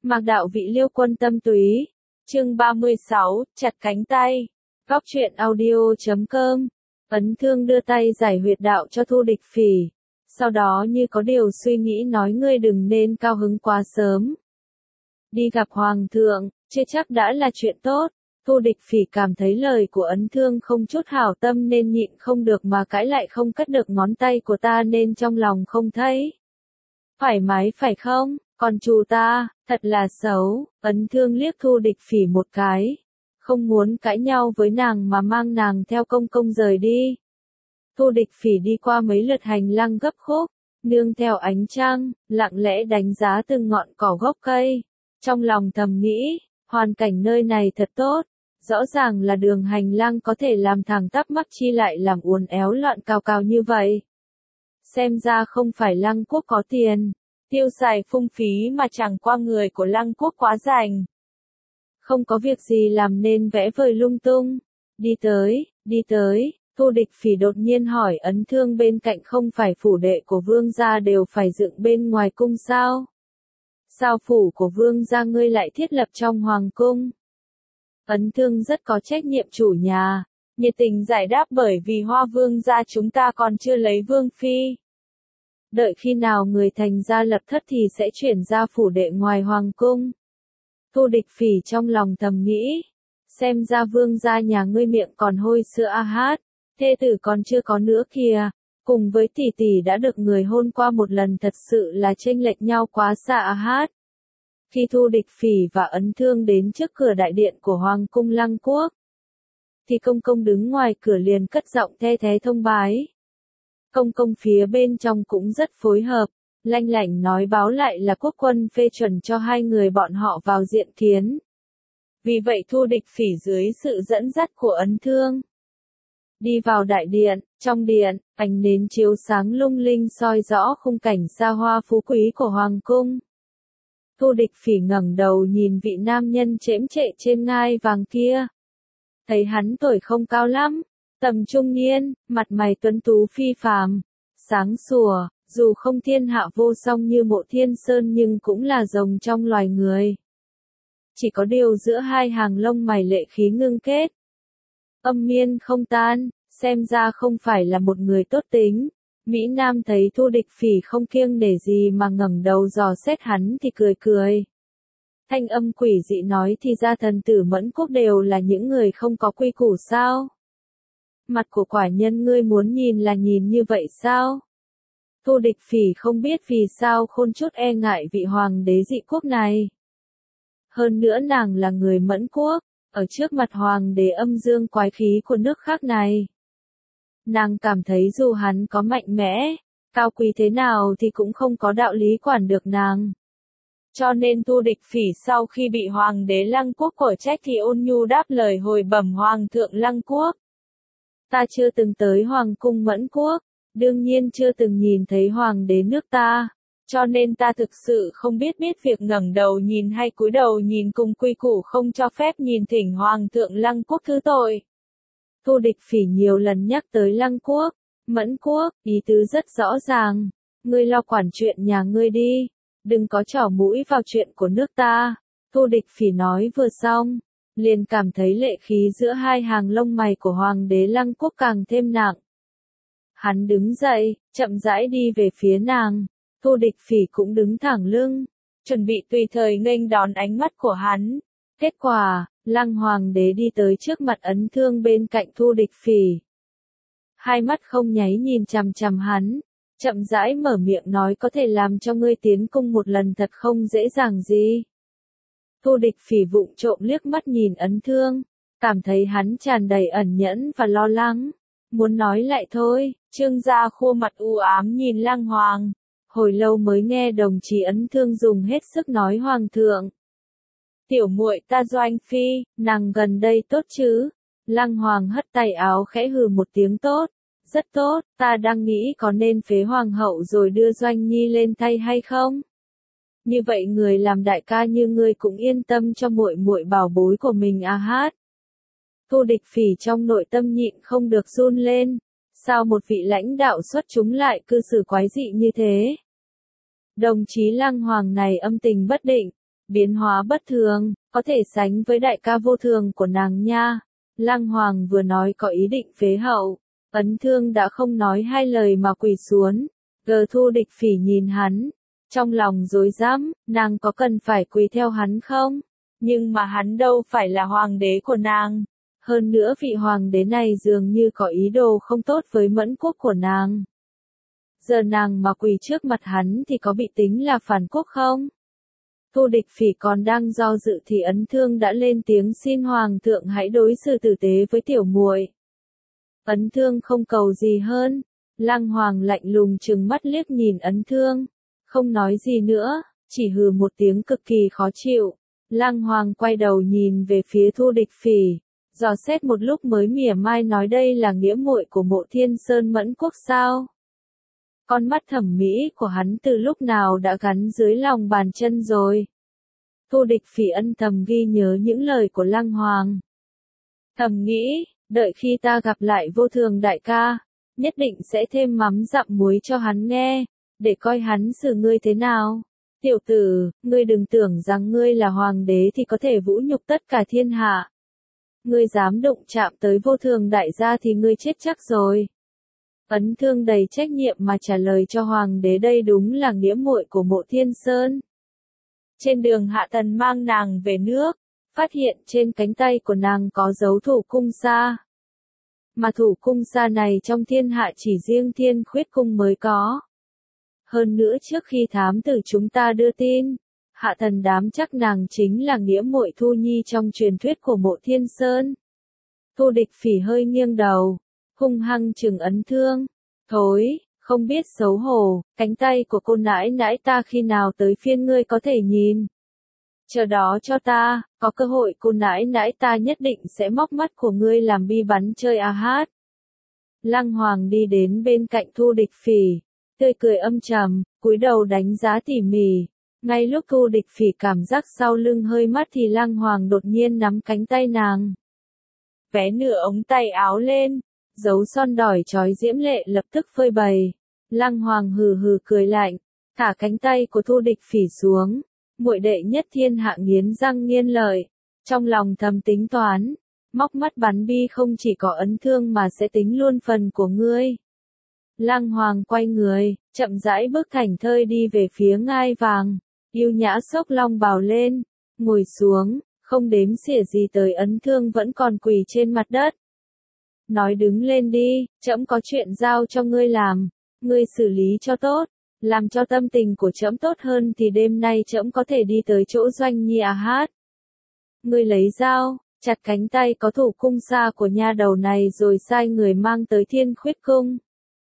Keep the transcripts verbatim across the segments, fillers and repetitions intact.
Mạc đạo vị liêu quân tâm túy. Chương ba mươi sáu, chặt cánh tay. Góc truyện audio chấm com. Ấn Thương đưa tay giải huyệt đạo cho Thu Địch Phỉ. Sau đó như có điều suy nghĩ nói ngươi đừng nên cao hứng quá sớm. Đi gặp Hoàng thượng, chưa chắc đã là chuyện tốt. Thu Địch Phỉ cảm thấy lời của Ấn Thương không chút hảo tâm nên nhịn không được mà cãi lại không cất được ngón tay của ta nên trong lòng không thấy thoải mái phải không, còn chủ ta, thật là xấu. Ấn Thương liếc Thu Địch Phỉ một cái, không muốn cãi nhau với nàng mà mang nàng theo công công rời đi. Thu Địch Phỉ đi qua mấy lượt hành lang gấp khúc, nương theo ánh trăng, lặng lẽ đánh giá từng ngọn cỏ gốc cây. Trong lòng thầm nghĩ, hoàn cảnh nơi này thật tốt, rõ ràng là đường hành lang có thể làm thẳng tắp mắt chi lại làm uốn éo loạn cào cào như vậy. Xem ra không phải Lăng Quốc có tiền, tiêu xài phung phí mà chẳng qua người của Lăng Quốc quá rảnh. Không có việc gì làm nên vẽ vời lung tung. Đi tới, đi tới, Thu Địch Phỉ đột nhiên hỏi Ấn Thương bên cạnh không phải phủ đệ của vương gia đều phải dựng bên ngoài cung sao? Sao phủ của vương gia ngươi lại thiết lập trong hoàng cung? Ấn Thương rất có trách nhiệm chủ nhà, nhiệt tình giải đáp bởi vì Hoa vương gia chúng ta còn chưa lấy vương phi. Đợi khi nào người thành gia lập thất thì sẽ chuyển ra phủ đệ ngoài hoàng cung. Thu Địch Phỉ trong lòng thầm nghĩ, xem ra vương gia nhà ngươi miệng còn hôi sữa a hát, thê tử còn chưa có nữa kìa, cùng với tỷ tỷ đã được người hôn qua một lần thật sự là chênh lệch nhau quá xa a hát. Khi Thu Địch Phỉ và Ấn Thương đến trước cửa đại điện của Hoàng cung Lăng Quốc, thì công công đứng ngoài cửa liền cất giọng the thé thông bái. Công công phía bên trong cũng rất phối hợp, lanh lảnh nói báo lại là quốc quân phê chuẩn cho hai người bọn họ vào diện kiến. Vì vậy Thu Địch Phỉ dưới sự dẫn dắt của Ấn Thương đi vào đại điện, trong điện, ánh nến chiếu sáng lung linh soi rõ khung cảnh xa hoa phú quý của hoàng cung. Thu Địch Phỉ ngẩng đầu nhìn vị nam nhân chễm chệ trên ngai vàng kia. Thấy hắn tuổi không cao lắm, tầm trung niên, mặt mày tuấn tú phi phàm, sáng sủa, dù không thiên hạ vô song như Mộ Thiên Sơn nhưng cũng là rồng trong loài người. Chỉ có điều giữa hai hàng lông mày lệ khí ngưng kết, âm miên không tan, xem ra không phải là một người tốt tính. Mỹ Nam thấy Thu Địch Phỉ không kiêng nể gì mà ngẩng đầu dò xét hắn thì cười cười. Thanh âm quỷ dị nói thì ra thần tử Mẫn Quốc đều là những người không có quy củ sao? Mặt của quả nhân ngươi muốn nhìn là nhìn như vậy sao? Thu Địch Phỉ không biết vì sao khôn chút e ngại vị hoàng đế dị quốc này. Hơn nữa nàng là người Mẫn Quốc, ở trước mặt hoàng đế âm dương quái khí của nước khác này. Nàng cảm thấy dù hắn có mạnh mẽ, cao quý thế nào thì cũng không có đạo lý quản được nàng. Cho nên Thu Địch Phỉ sau khi bị hoàng đế Lăng Quốc cổ trách thì ôn nhu đáp lời hồi bẩm hoàng thượng Lăng Quốc. Ta chưa từng tới hoàng cung Mẫn Quốc, đương nhiên chưa từng nhìn thấy hoàng đế nước ta, cho nên ta thực sự không biết biết việc ngẩng đầu nhìn hay cúi đầu nhìn cùng quy củ không cho phép nhìn thỉnh hoàng thượng Lăng Quốc thứ tội. Thu Địch Phỉ nhiều lần nhắc tới Lăng Quốc, Mẫn Quốc, ý tứ rất rõ ràng, ngươi lo quản chuyện nhà ngươi đi, đừng có trỏ mũi vào chuyện của nước ta. Thu Địch Phỉ nói vừa xong, liền cảm thấy lệ khí giữa hai hàng lông mày của hoàng đế Lăng Quốc càng thêm nặng. Hắn đứng dậy, chậm rãi đi về phía nàng, Thu Địch Phỉ cũng đứng thẳng lưng, chuẩn bị tùy thời nghênh đón ánh mắt của hắn. Kết quả, Lăng Hoàng đế đi tới trước mặt Ấn Thương bên cạnh Thu Địch Phỉ. Hai mắt không nháy nhìn chằm chằm hắn, chậm rãi mở miệng nói có thể làm cho ngươi tiến cung một lần thật không dễ dàng gì. Thu Địch Phỉ vụng trộm liếc mắt nhìn Ấn Thương, cảm thấy hắn tràn đầy ẩn nhẫn và lo lắng, muốn nói lại thôi. Trương gia khua mặt u ám nhìn Lăng Hoàng, hồi lâu mới nghe đồng chí Ấn Thương dùng hết sức nói hoàng thượng. Tiểu muội ta Doanh phi, nàng gần đây tốt chứ? Lăng Hoàng hất tay áo khẽ hừ một tiếng tốt, rất tốt, ta đang nghĩ có nên phế hoàng hậu rồi đưa Doanh nhi lên thay hay không? Như vậy người làm đại ca như ngươi cũng yên tâm cho muội muội bảo bối của mình a hát. Thu Địch Phỉ trong nội tâm nhịn không được run lên, sao một vị lãnh đạo xuất chúng lại cư xử quái dị như thế? Đồng chí Lăng Hoàng này âm tình bất định, biến hóa bất thường, có thể sánh với đại ca vô thường của nàng nha. Lăng Hoàng vừa nói có ý định phế hậu, Ấn Thương đã không nói hai lời mà quỳ xuống. Gờ Thu Địch Phỉ nhìn hắn, trong lòng rối rắm, nàng có cần phải quỳ theo hắn không? Nhưng mà hắn đâu phải là hoàng đế của nàng. Hơn nữa vị hoàng đế này dường như có ý đồ không tốt với Mẫn quốc của nàng. Giờ nàng mà quỳ trước mặt hắn thì có bị tính là phản quốc không? Thu Địch Phỉ còn đang do dự thì Ấn Thương đã lên tiếng xin hoàng thượng hãy đối xử tử tế với tiểu muội. Ấn Thương không cầu gì hơn. Lăng Hoàng lạnh lùng trừng mắt liếc nhìn Ấn Thương, không nói gì nữa, chỉ hừ một tiếng cực kỳ khó chịu. Lăng Hoàng quay đầu nhìn về phía Thu Địch Phỉ, dò xét một lúc mới mỉa mai nói đây là nghĩa muội của Mộ Thiên Sơn Mẫn quốc sao? Con mắt thẩm mỹ của hắn từ lúc nào đã gắn dưới lòng bàn chân rồi. Thu Địch Phỉ ân thầm ghi nhớ những lời của Lăng Hoàng. Thầm nghĩ, đợi khi ta gặp lại vô thường đại ca, nhất định sẽ thêm mắm dặm muối cho hắn nghe, để coi hắn xử ngươi thế nào. Tiểu tử, ngươi đừng tưởng rằng ngươi là hoàng đế thì có thể vũ nhục tất cả thiên hạ. Ngươi dám đụng chạm tới vô thường đại gia thì ngươi chết chắc rồi. Ấn Thương đầy trách nhiệm mà trả lời cho hoàng đế đây đúng là nghĩa muội của Mộ Thiên Sơn. Trên đường Hạ Tần mang nàng về nước, phát hiện trên cánh tay của nàng có dấu thủ cung sa. Mà thủ cung sa này trong thiên hạ chỉ riêng Thiên Khuyết cung mới có. Hơn nữa trước khi thám tử chúng ta đưa tin, Hạ Thần đám chắc nàng chính là nghĩa muội Thu Nhi trong truyền thuyết của Mộ Thiên Sơn. Thu Địch Phỉ hơi nghiêng đầu, hung hăng trừng Ấn Thương. Thối, không biết xấu hổ, cánh tay của cô nãi nãi ta khi nào tới phiên ngươi có thể nhìn. Chờ đó cho ta, có cơ hội cô nãi nãi ta nhất định sẽ móc mắt của ngươi làm bi bắn chơi a hát. Lăng Hoàng đi đến bên cạnh Thu Địch Phỉ, tươi cười âm trầm, cúi đầu đánh giá tỉ mỉ. Ngay lúc Thu Địch Phỉ cảm giác sau lưng hơi mát thì Lăng Hoàng đột nhiên nắm cánh tay nàng. Vé nửa ống tay áo lên, dấu son đỏ chói diễm lệ lập tức phơi bày. Lăng Hoàng hừ hừ cười lạnh, thả cánh tay của Thu Địch Phỉ xuống. Muội đệ nhất thiên hạ nghiến răng nghiến lợi, trong lòng thầm tính toán, móc mắt bắn bi không chỉ có Ấn Thương mà sẽ tính luôn phần của ngươi. Lăng Hoàng quay người, chậm rãi bước thảnh thơi đi về phía ngai vàng, yêu nhã xốc long bào lên, ngồi xuống, không đếm xỉa gì tới Ấn Thương vẫn còn quỳ trên mặt đất. Nói đứng lên đi, trẫm có chuyện giao cho ngươi làm, ngươi xử lý cho tốt. Làm cho tâm tình của trẫm tốt hơn thì đêm nay trẫm có thể đi tới chỗ Doanh Nhi a hát. Ngươi lấy dao, chặt cánh tay có thủ cung sa của nha đầu này rồi sai người mang tới Thiên Khuyết cung.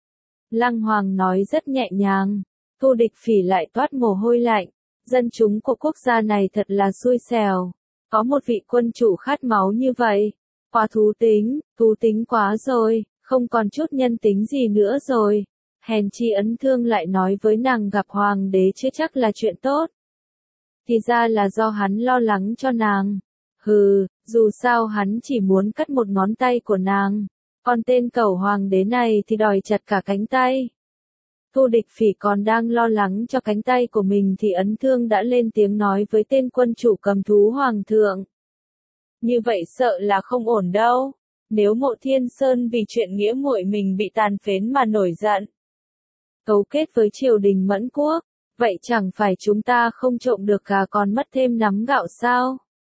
Lăng Hoàng nói rất nhẹ nhàng, Thu Địch Phỉ lại toát mồ hôi lạnh. Dân chúng của quốc gia này thật là xui xẻo, có một vị quân chủ khát máu như vậy. Quá thú tính, thú tính quá rồi, không còn chút nhân tính gì nữa rồi. Hèn chi Ấn Thương lại nói với nàng gặp hoàng đế chưa chắc là chuyện tốt. Thì ra là do hắn lo lắng cho nàng. Hừ, dù sao hắn chỉ muốn cắt một ngón tay của nàng. Còn tên cẩu hoàng đế này thì đòi chặt cả cánh tay. Thu Địch Phỉ còn đang lo lắng cho cánh tay của mình thì Ấn Thương đã lên tiếng nói với tên quân chủ cầm thú hoàng thượng. Như vậy sợ là không ổn đâu. Nếu Mộ Thiên Sơn vì chuyện nghĩa muội mình bị tàn phế mà nổi giận, cấu kết với triều đình Mẫn quốc, vậy chẳng phải chúng ta không trộm được gà còn mất thêm nắm gạo sao?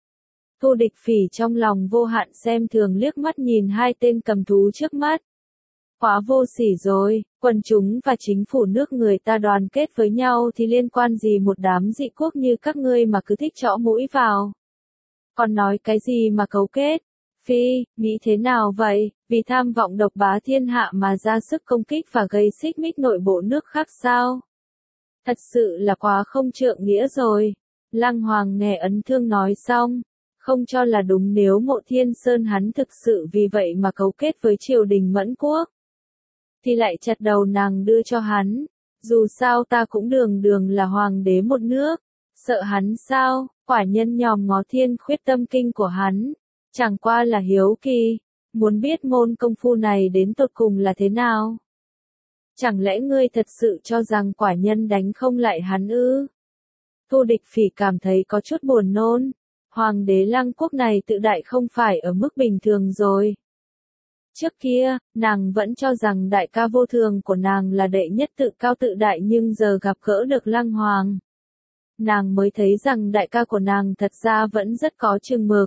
Thu Địch Phỉ trong lòng vô hạn xem thường liếc mắt nhìn hai tên cầm thú trước mắt. Quá vô sỉ rồi, quần chúng và chính phủ nước người ta đoàn kết với nhau thì liên quan gì một đám dị quốc như các ngươi mà cứ thích chõ mũi vào. Còn nói cái gì mà cấu kết? Phi, nghĩ thế nào vậy, vì tham vọng độc bá thiên hạ mà ra sức công kích và gây xích mích nội bộ nước khác sao? Thật sự là quá không trượng nghĩa rồi. Lăng Hoàng nghe Ấn Thương nói xong, không cho là đúng nếu Mộ Thiên Sơn hắn thực sự vì vậy mà cấu kết với triều đình Mẫn quốc. Thì lại chặt đầu nàng đưa cho hắn, dù sao ta cũng đường đường là hoàng đế một nước, sợ hắn sao, quả nhân nhòm ngó Thiên Khuyết tâm kinh của hắn. Chẳng qua là hiếu kỳ, muốn biết môn công phu này đến tột cùng là thế nào. Chẳng lẽ ngươi thật sự cho rằng quả nhân đánh không lại hắn ư? Thu địch phỉ cảm thấy có chút buồn nôn. Hoàng đế Lăng Quốc này tự đại không phải ở mức bình thường rồi. Trước kia, nàng vẫn cho rằng đại ca vô thường của nàng là đệ nhất tự cao tự đại, nhưng giờ gặp gỡ được Lăng Hoàng, nàng mới thấy rằng đại ca của nàng thật ra vẫn rất có chừng mực.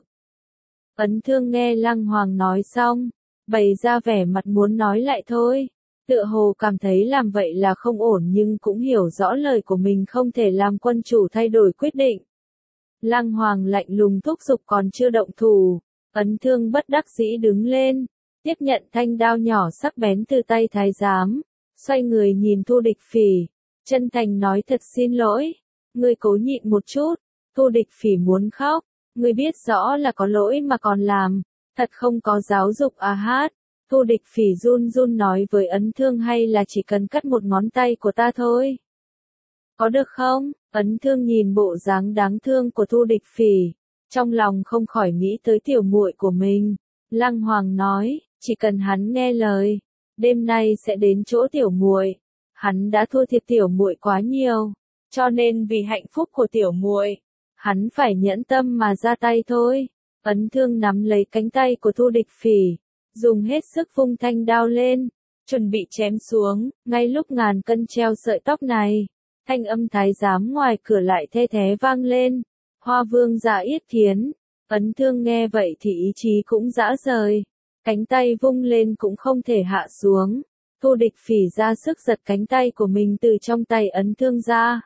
Ấn Thương nghe Lăng Hoàng nói xong, bày ra vẻ mặt muốn nói lại thôi. Tựa hồ cảm thấy làm vậy là không ổn, nhưng cũng hiểu rõ lời của mình không thể làm quân chủ thay đổi quyết định. Lăng Hoàng lạnh lùng thúc giục còn chưa động thủ. Ấn Thương bất đắc dĩ đứng lên, tiếp nhận thanh đao nhỏ sắc bén từ tay thái giám, xoay người nhìn Thu địch phỉ, chân thành nói thật xin lỗi, ngươi cố nhịn một chút. Thu địch phỉ muốn khóc, ngươi biết rõ là có lỗi mà còn làm, thật không có giáo dục à hát. Thu địch phỉ run run nói với Ấn Thương, hay là chỉ cần cắt một ngón tay của ta thôi, có được không? Ấn Thương nhìn bộ dáng đáng thương của Thu địch phỉ, trong lòng không khỏi nghĩ tới tiểu muội của mình. Lăng Hoàng nói, chỉ cần hắn nghe lời, đêm nay sẽ đến chỗ tiểu muội. Hắn đã thua thiệt tiểu muội quá nhiều, cho nên vì hạnh phúc của tiểu muội, hắn phải nhẫn tâm mà ra tay thôi. Ấn Thương nắm lấy cánh tay của Thu địch phỉ, dùng hết sức vung thanh đao lên, chuẩn bị chém xuống. Ngay lúc ngàn cân treo sợi tóc này, thanh âm thái giám ngoài cửa lại the thé vang lên. Hoa Vương Dạ Yết Thiến. Ấn Thương nghe vậy thì ý chí cũng rã rời, cánh tay vung lên cũng không thể hạ xuống. Thu địch phỉ ra sức giật cánh tay của mình từ trong tay Ấn Thương ra,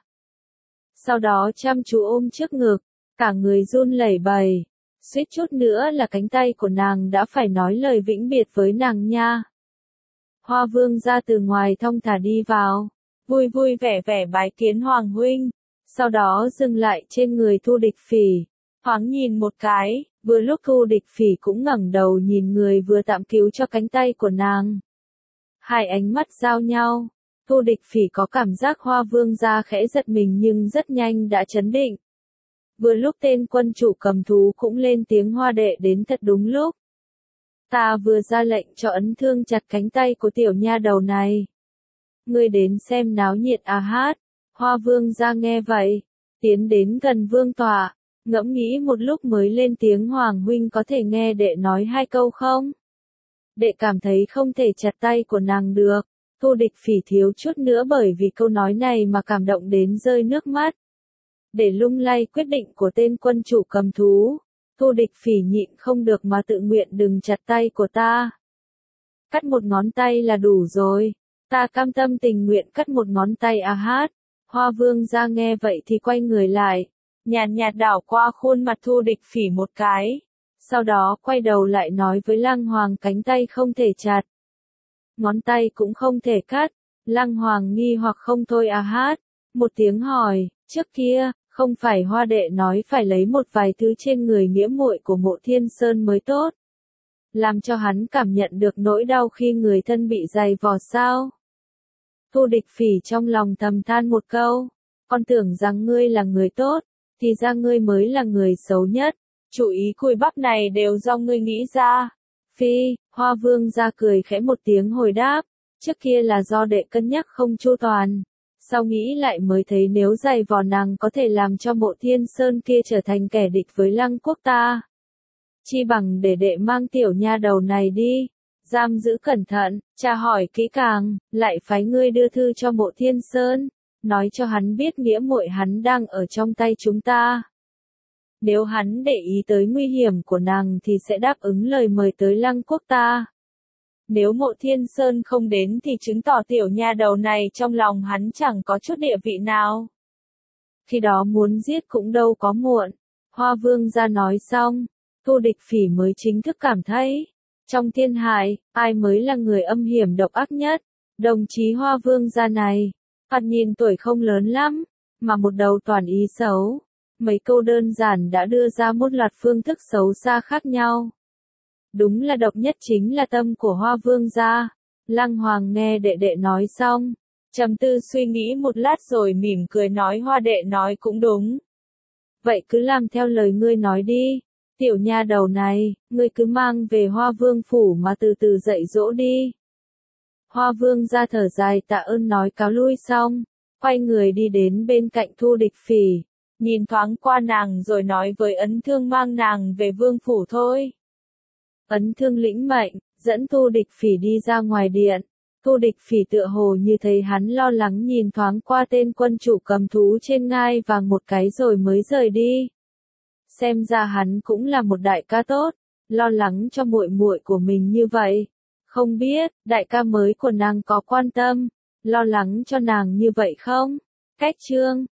sau đó chăm chú ôm trước ngực, cả người run lẩy bẩy, suýt chút nữa là cánh tay của nàng đã phải nói lời vĩnh biệt với nàng nha. Hoa Vương ra từ ngoài thong thả đi vào, vui vui vẻ vẻ bái kiến Hoàng huynh, sau đó dừng lại trên người Thu địch phỉ, thoáng nhìn một cái. Vừa lúc Thu địch phỉ cũng ngẩng đầu nhìn người vừa tạm cứu cho cánh tay của nàng. Hai ánh mắt giao nhau, Thu địch phỉ có cảm giác Hoa Vương gia khẽ giật mình nhưng rất nhanh đã trấn định. Vừa lúc tên quân chủ cầm thú cũng lên tiếng, Hoa đệ đến thật đúng lúc. Ta vừa ra lệnh cho Ấn Thương chặt cánh tay của tiểu nha đầu này. Ngươi đến xem náo nhiệt à hát. Hoa Vương gia nghe vậy, tiến đến gần vương tọa, ngẫm nghĩ một lúc mới lên tiếng, Hoàng huynh có thể nghe đệ nói hai câu không? Đệ cảm thấy không thể chặt tay của nàng được. Thu địch phỉ thiếu chút nữa bởi vì câu nói này mà cảm động đến rơi nước mắt. Để lung lay quyết định của tên quân chủ cầm thú, Thu địch phỉ nhịn không được mà tự nguyện đừng chặt tay của ta. Cắt một ngón tay là đủ rồi, ta cam tâm tình nguyện cắt một ngón tay à hát. Hoa Vương ra nghe vậy thì quay người lại, nhàn nhạt đảo qua khuôn mặt Thu địch phỉ một cái, sau đó quay đầu lại nói với Lăng Hoàng, cánh tay không thể chặt, ngón tay cũng không thể cắt. Lăng Hoàng nghi hoặc không thôi à hát. Một tiếng hỏi, trước kia, không phải Hoa đệ nói phải lấy một vài thứ trên người nghĩa muội của Mộ Thiên Sơn mới tốt, làm cho hắn cảm nhận được nỗi đau khi người thân bị dày vò sao? Thu địch phỉ trong lòng thầm than một câu, con tưởng rằng ngươi là người tốt, thì ra ngươi mới là người xấu nhất. Chủ ý cùi bắp này đều do ngươi nghĩ ra. Phi, Hoa Vương ra cười khẽ một tiếng hồi đáp, trước kia là do đệ cân nhắc không chu toàn, sau nghĩ lại mới thấy nếu dày vò nàng có thể làm cho Mộ Thiên Sơn kia trở thành kẻ địch với Lăng Quốc ta. Chi bằng để đệ mang tiểu nha đầu này đi, giam giữ cẩn thận, tra hỏi kỹ càng, lại phái ngươi đưa thư cho Mộ Thiên Sơn, nói cho hắn biết nghĩa muội hắn đang ở trong tay chúng ta. Nếu hắn để ý tới nguy hiểm của nàng thì sẽ đáp ứng lời mời tới Lăng Quốc ta. Nếu Mộ Thiên Sơn không đến thì chứng tỏ tiểu nha đầu này trong lòng hắn chẳng có chút địa vị nào. Khi đó muốn giết cũng đâu có muộn. Hoa Vương ra nói xong, Thu địch phỉ mới chính thức cảm thấy, trong thiên hải, ai mới là người âm hiểm độc ác nhất. Đồng chí Hoa Vương gia này, thoạt nhìn tuổi không lớn lắm, mà một đầu toàn ý xấu. Mấy câu đơn giản đã đưa ra một loạt phương thức xấu xa khác nhau. Đúng là độc nhất chính là tâm của Hoa Vương gia. Lăng Hoàng nghe đệ đệ nói xong, trầm tư suy nghĩ một lát rồi mỉm cười nói, Hoa đệ nói cũng đúng. Vậy cứ làm theo lời ngươi nói đi. Tiểu nha đầu này, ngươi cứ mang về Hoa Vương phủ mà từ từ dạy dỗ đi. Hoa Vương ra thở dài tạ ơn nói cáo lui xong, quay người đi đến bên cạnh Thu địch phỉ, nhìn thoáng qua nàng rồi nói với Ấn Thương mang nàng về vương phủ thôi. Ấn Thương lĩnh mệnh, dẫn Thu Địch Phỉ đi ra ngoài điện. Thu Địch Phỉ tựa hồ như thấy hắn lo lắng nhìn thoáng qua tên quân chủ cầm thú trên ngai vàng một cái rồi mới rời đi. Xem ra hắn cũng là một đại ca tốt, lo lắng cho muội muội của mình như vậy. Không biết, đại ca mới của nàng có quan tâm, lo lắng cho nàng như vậy không? Cách chương